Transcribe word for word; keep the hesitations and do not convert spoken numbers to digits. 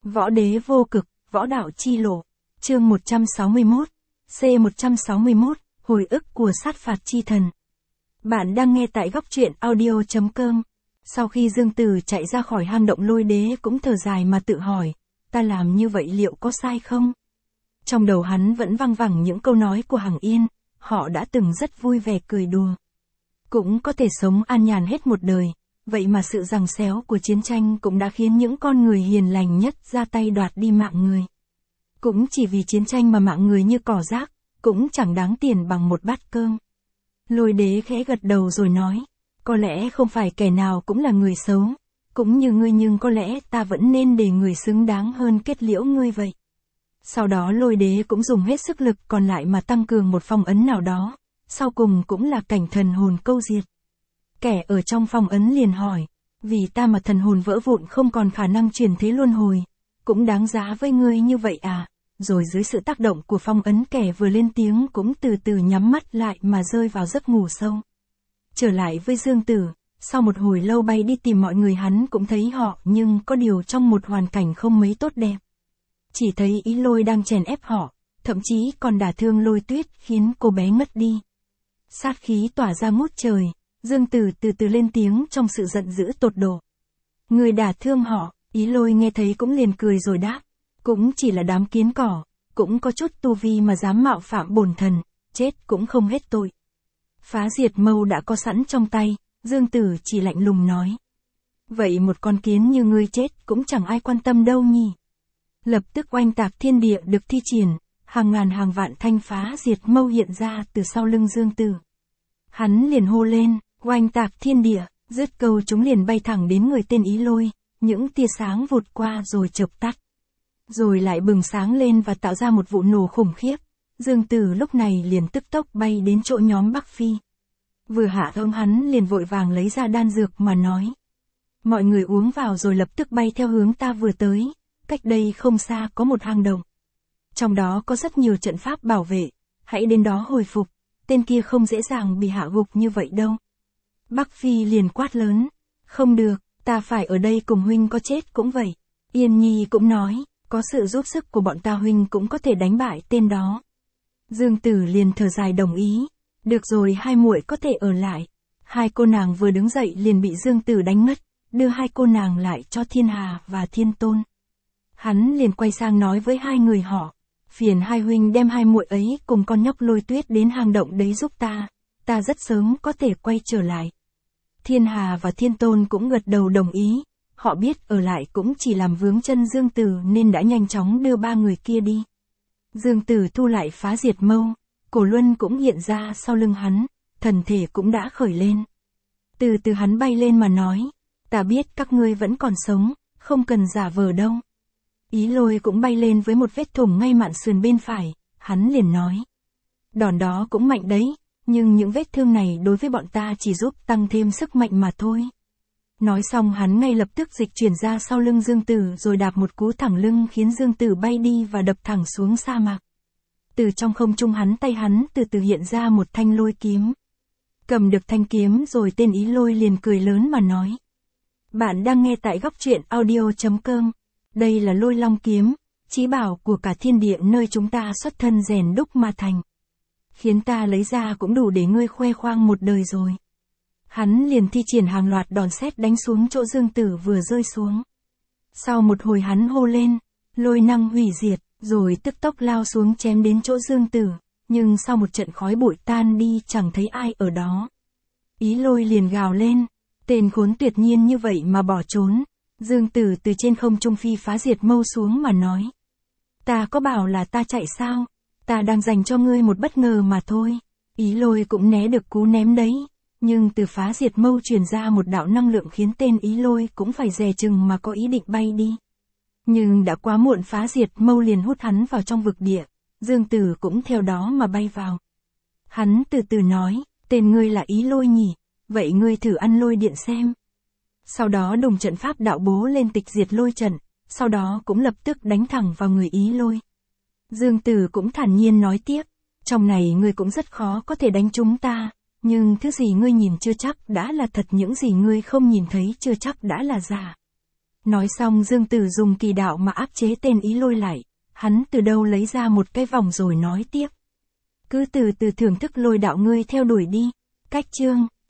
Võ đế vô cực, võ đạo chi lộ. Chương một trăm sáu mươi mốt. C một trăm sáu mươi mốt, hồi ức của sát phạt chi thần. Bạn đang nghe tại góc truyện audio chấm com. Sau khi Dương Tử chạy ra khỏi hang động, Lôi đế cũng thở dài mà tự hỏi, ta làm như vậy liệu có sai không? Trong đầu hắn vẫn văng vẳng những câu nói của Hằng Yên, họ đã từng rất vui vẻ cười đùa. Cũng có thể sống an nhàn hết một đời, vậy mà sự giằng xéo của chiến tranh cũng đã khiến những con người hiền lành nhất ra tay đoạt đi mạng người. Cũng chỉ vì chiến tranh mà mạng người như cỏ rác, cũng chẳng đáng tiền bằng một bát cơm. Lôi đế khẽ gật đầu rồi nói, có lẽ không phải kẻ nào cũng là người xấu, cũng như ngươi, nhưng có lẽ ta vẫn nên để người xứng đáng hơn kết liễu ngươi vậy. Sau đó Lôi đế cũng dùng hết sức lực còn lại mà tăng cường một phong ấn nào đó, sau cùng cũng là cảnh thần hồn câu diệt. Kẻ ở trong phong ấn liền hỏi, vì ta mà thần hồn vỡ vụn không còn khả năng chuyển thế luân hồi, cũng đáng giá với ngươi như vậy à? Rồi dưới sự tác động của phong ấn, kẻ vừa lên tiếng cũng từ từ nhắm mắt lại mà rơi vào giấc ngủ sâu. Trở lại với Dương Tử, sau một hồi lâu bay đi tìm mọi người, hắn cũng thấy họ, nhưng có điều trong một hoàn cảnh không mấy tốt đẹp. Chỉ thấy Ý Lôi đang chèn ép họ, thậm chí còn đả thương Lôi Tuyết khiến cô bé ngất đi. Sát khí tỏa ra ngút trời, Dương Tử từ từ lên tiếng trong sự giận dữ tột độ. Người đả thương họ. Ý Lôi nghe thấy cũng liền cười rồi đáp, cũng chỉ là đám kiến cỏ, cũng có chút tu vi mà dám mạo phạm bổn thần, chết cũng không hết tội. Phá diệt mâu đã có sẵn trong tay, Dương Tử chỉ lạnh lùng nói. Vậy một con kiến như ngươi chết cũng chẳng ai quan tâm đâu nhỉ. Lập tức oanh tạc thiên địa được thi triển, hàng ngàn hàng vạn thanh phá diệt mâu hiện ra từ sau lưng Dương Tử. Hắn liền hô lên, oanh tạc thiên địa, dứt câu chúng liền bay thẳng đến người tên Ý Lôi. Những tia sáng vụt qua rồi chợp tắt, rồi lại bừng sáng lên và tạo ra một vụ nổ khủng khiếp. Dương Tử lúc này liền tức tốc bay đến chỗ nhóm Bắc Phi. Vừa hạ ông hắn liền vội vàng lấy ra đan dược mà nói. Mọi người uống vào rồi lập tức bay theo hướng ta vừa tới, cách đây không xa có một hang động. Trong đó có rất nhiều trận pháp bảo vệ, hãy đến đó hồi phục, tên kia không dễ dàng bị hạ gục như vậy đâu. Bắc Phi liền quát lớn, không được. Ta phải ở đây cùng huynh, có chết cũng vậy. Yên Nhi cũng nói, có sự giúp sức của bọn ta huynh cũng có thể đánh bại tên đó. Dương Tử liền thở dài đồng ý. Được rồi, hai muội có thể ở lại. Hai cô nàng vừa đứng dậy liền bị Dương Tử đánh ngất, đưa hai cô nàng lại cho Thiên Hà và Thiên Tôn. Hắn liền quay sang nói với hai người họ, phiền hai huynh đem hai muội ấy cùng con nhóc Lôi Tuyết đến hang động đấy giúp ta, ta rất sớm có thể quay trở lại. Thiên Hà và Thiên Tôn cũng gật đầu đồng ý, họ biết ở lại cũng chỉ làm vướng chân Dương Tử nên đã nhanh chóng đưa ba người kia đi. Dương Tử thu lại phá diệt mâu, Cổ Luân cũng hiện ra sau lưng hắn, thần thể cũng đã khởi lên. Từ từ hắn bay lên mà nói, ta biết các ngươi vẫn còn sống, không cần giả vờ đâu. Ý Lôi cũng bay lên với một vết thủng ngay mạn sườn bên phải, hắn liền nói. Đòn đó cũng mạnh đấy. Nhưng những vết thương này đối với bọn ta chỉ giúp tăng thêm sức mạnh mà thôi. Nói xong hắn ngay lập tức dịch chuyển ra sau lưng Dương Tử rồi đạp một cú thẳng lưng khiến Dương Tử bay đi và đập thẳng xuống sa mạc. Từ trong không trung hắn tay hắn từ từ hiện ra một thanh lôi kiếm. Cầm được thanh kiếm rồi tên Ý Lôi liền cười lớn mà nói. Bạn đang nghe tại góc truyện audio chấm com. Đây là Lôi Long kiếm, chí bảo của cả thiên địa nơi chúng ta xuất thân rèn đúc mà thành. Khiến ta lấy ra cũng đủ để ngươi khoe khoang một đời rồi. Hắn liền thi triển hàng loạt đòn sét đánh xuống chỗ Dương Tử vừa rơi xuống. Sau một hồi hắn hô lên, lôi năng hủy diệt, rồi tức tốc lao xuống chém đến chỗ Dương Tử, nhưng sau một trận khói bụi tan đi chẳng thấy ai ở đó. Ý Lôi liền gào lên, tên khốn tuyệt nhiên như vậy mà bỏ trốn. Dương Tử từ trên không trung phi phá diệt mâu xuống mà nói. Ta có bảo là ta chạy sao? Ta đang dành cho ngươi một bất ngờ mà thôi. Ý Lôi cũng né được cú ném đấy, nhưng từ phá diệt mâu truyền ra một đạo năng lượng khiến tên Ý Lôi cũng phải dè chừng mà có ý định bay đi. Nhưng đã quá muộn, phá diệt mâu liền hút hắn vào trong vực địa, Dương Tử cũng theo đó mà bay vào. Hắn từ từ nói, tên ngươi là Ý Lôi nhỉ, vậy ngươi thử ăn lôi điện xem. Sau đó đùng trận pháp đạo bố lên tịch diệt lôi trận, sau đó cũng lập tức đánh thẳng vào người Ý Lôi. Dương Tử cũng thản nhiên nói tiếp, trong này ngươi cũng rất khó có thể đánh chúng ta, nhưng thứ gì ngươi nhìn chưa chắc đã là thật, những gì ngươi không nhìn thấy chưa chắc đã là giả. Nói xong Dương Tử dùng kỳ đạo mà áp chế tên Ý Lôi lại. Hắn từ đâu lấy ra một cái vòng rồi nói tiếp. Cứ từ từ thưởng thức lôi đạo ngươi theo đuổi đi. Cách chương